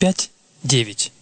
5.9.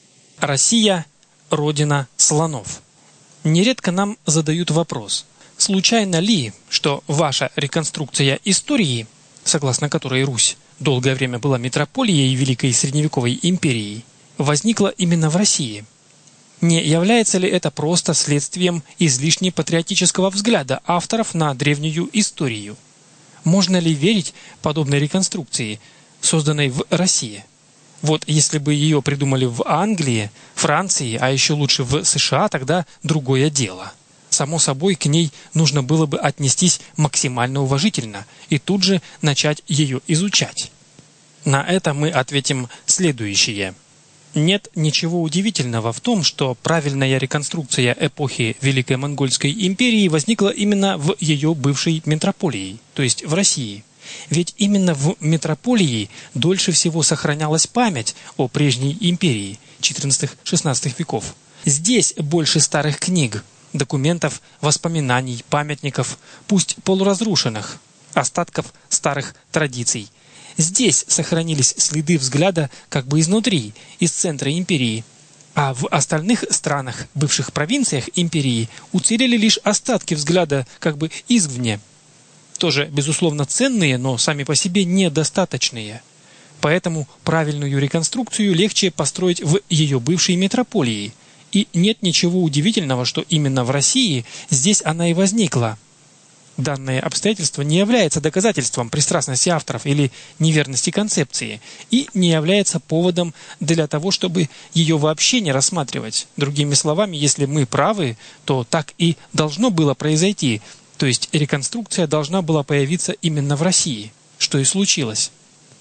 Россия – родина слонов. Нередко нам задают вопрос, случайно ли, что ваша реконструкция истории, согласно которой Русь долгое время была метрополией Великой Средневековой империи, возникла именно в России? Не является ли это просто следствием излишне патриотического взгляда авторов на древнюю историю? Можно ли верить подобной реконструкции, созданной в России? Вот если бы ее придумали в Англии, Франции, а еще лучше в США, тогда другое дело. Само собой, к ней нужно было бы отнестись максимально уважительно и тут же начать ее изучать. На это мы ответим следующее. Нет ничего удивительного в том, что правильная реконструкция эпохи Великой Монгольской империи возникла именно в ее бывшей метрополии, то есть в России. Ведь именно в метрополии дольше всего сохранялась память о прежней империи XIV-XVI веков. Здесь больше старых книг, документов, воспоминаний, памятников, пусть полуразрушенных, остатков старых традиций. Здесь сохранились следы взгляда как бы изнутри, из центра империи. А в остальных странах, бывших провинциях империи, уцелели лишь остатки взгляда как бы извне. Тоже, безусловно, ценные, но сами по себе недостаточные. Поэтому правильную реконструкцию легче построить в ее бывшей метрополии. И нет ничего удивительного, что именно в России здесь она и возникла. Данное обстоятельство не является доказательством пристрастности авторов или неверности концепции и не является поводом для того, чтобы ее вообще не рассматривать. Другими словами, если мы правы, то так и должно было произойти. То есть реконструкция должна была появиться именно в России, что и случилось.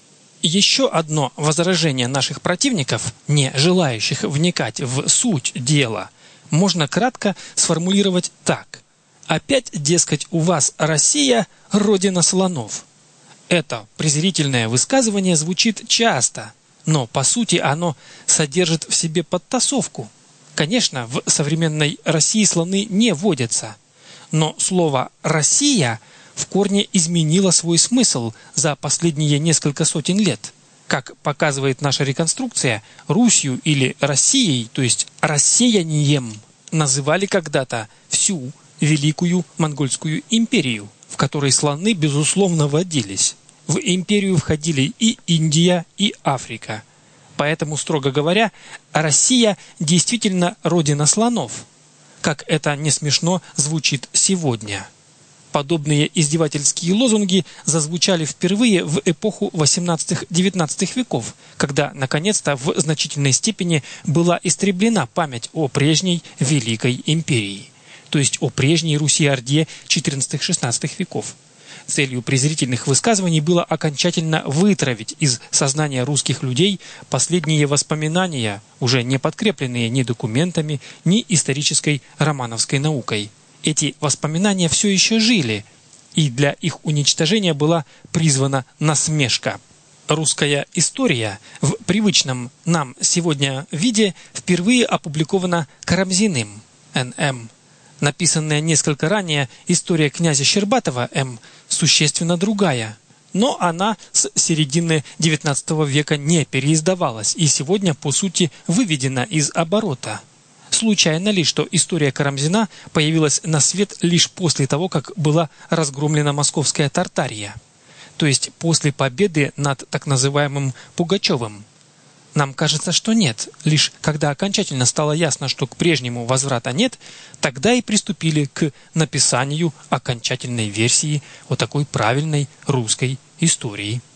Еще одно возражение наших противников, не желающих вникать в суть дела, можно кратко сформулировать так. Опять, дескать, у вас Россия – родина слонов. Это презрительное высказывание звучит часто, но по сути оно содержит в себе подтасовку. Конечно, в современной России слоны не водятся. Но слово «Россия» в корне изменило свой смысл за последние несколько сотен лет. Как показывает наша реконструкция, Русью или Россией, то есть «рассеянием», называли когда-то всю Великую Монгольскую империю, в которой слоны, безусловно, водились. В империю входили и Индия, и Африка. Поэтому, строго говоря, Россия действительно родина слонов. Как это не смешно звучит сегодня. Подобные издевательские лозунги зазвучали впервые в эпоху XVIII-XIX веков, когда, наконец-то, в значительной степени была истреблена память о прежней Великой империи, то есть о прежней Руси-Орде XIV-XVI веков. Целью презрительных высказываний было окончательно вытравить из сознания русских людей последние воспоминания, уже не подкрепленные ни документами, ни исторической романовской наукой. Эти воспоминания все еще жили, и для их уничтожения была призвана насмешка. Русская история в привычном нам сегодня виде впервые опубликована Карамзиным, Н.М. Написанная несколько ранее история князя Щербатова М. существенно другая, но она с середины XIX века не переиздавалась и сегодня, по сути, выведена из оборота. Случайно ли, что история Карамзина появилась на свет лишь после того, как была разгромлена московская Тартария, то есть после победы над так называемым Пугачевым? Нам кажется, что нет. Лишь когда окончательно стало ясно, что к прежнему возврата нет, тогда и приступили к написанию окончательной версии о такой правильной русской истории.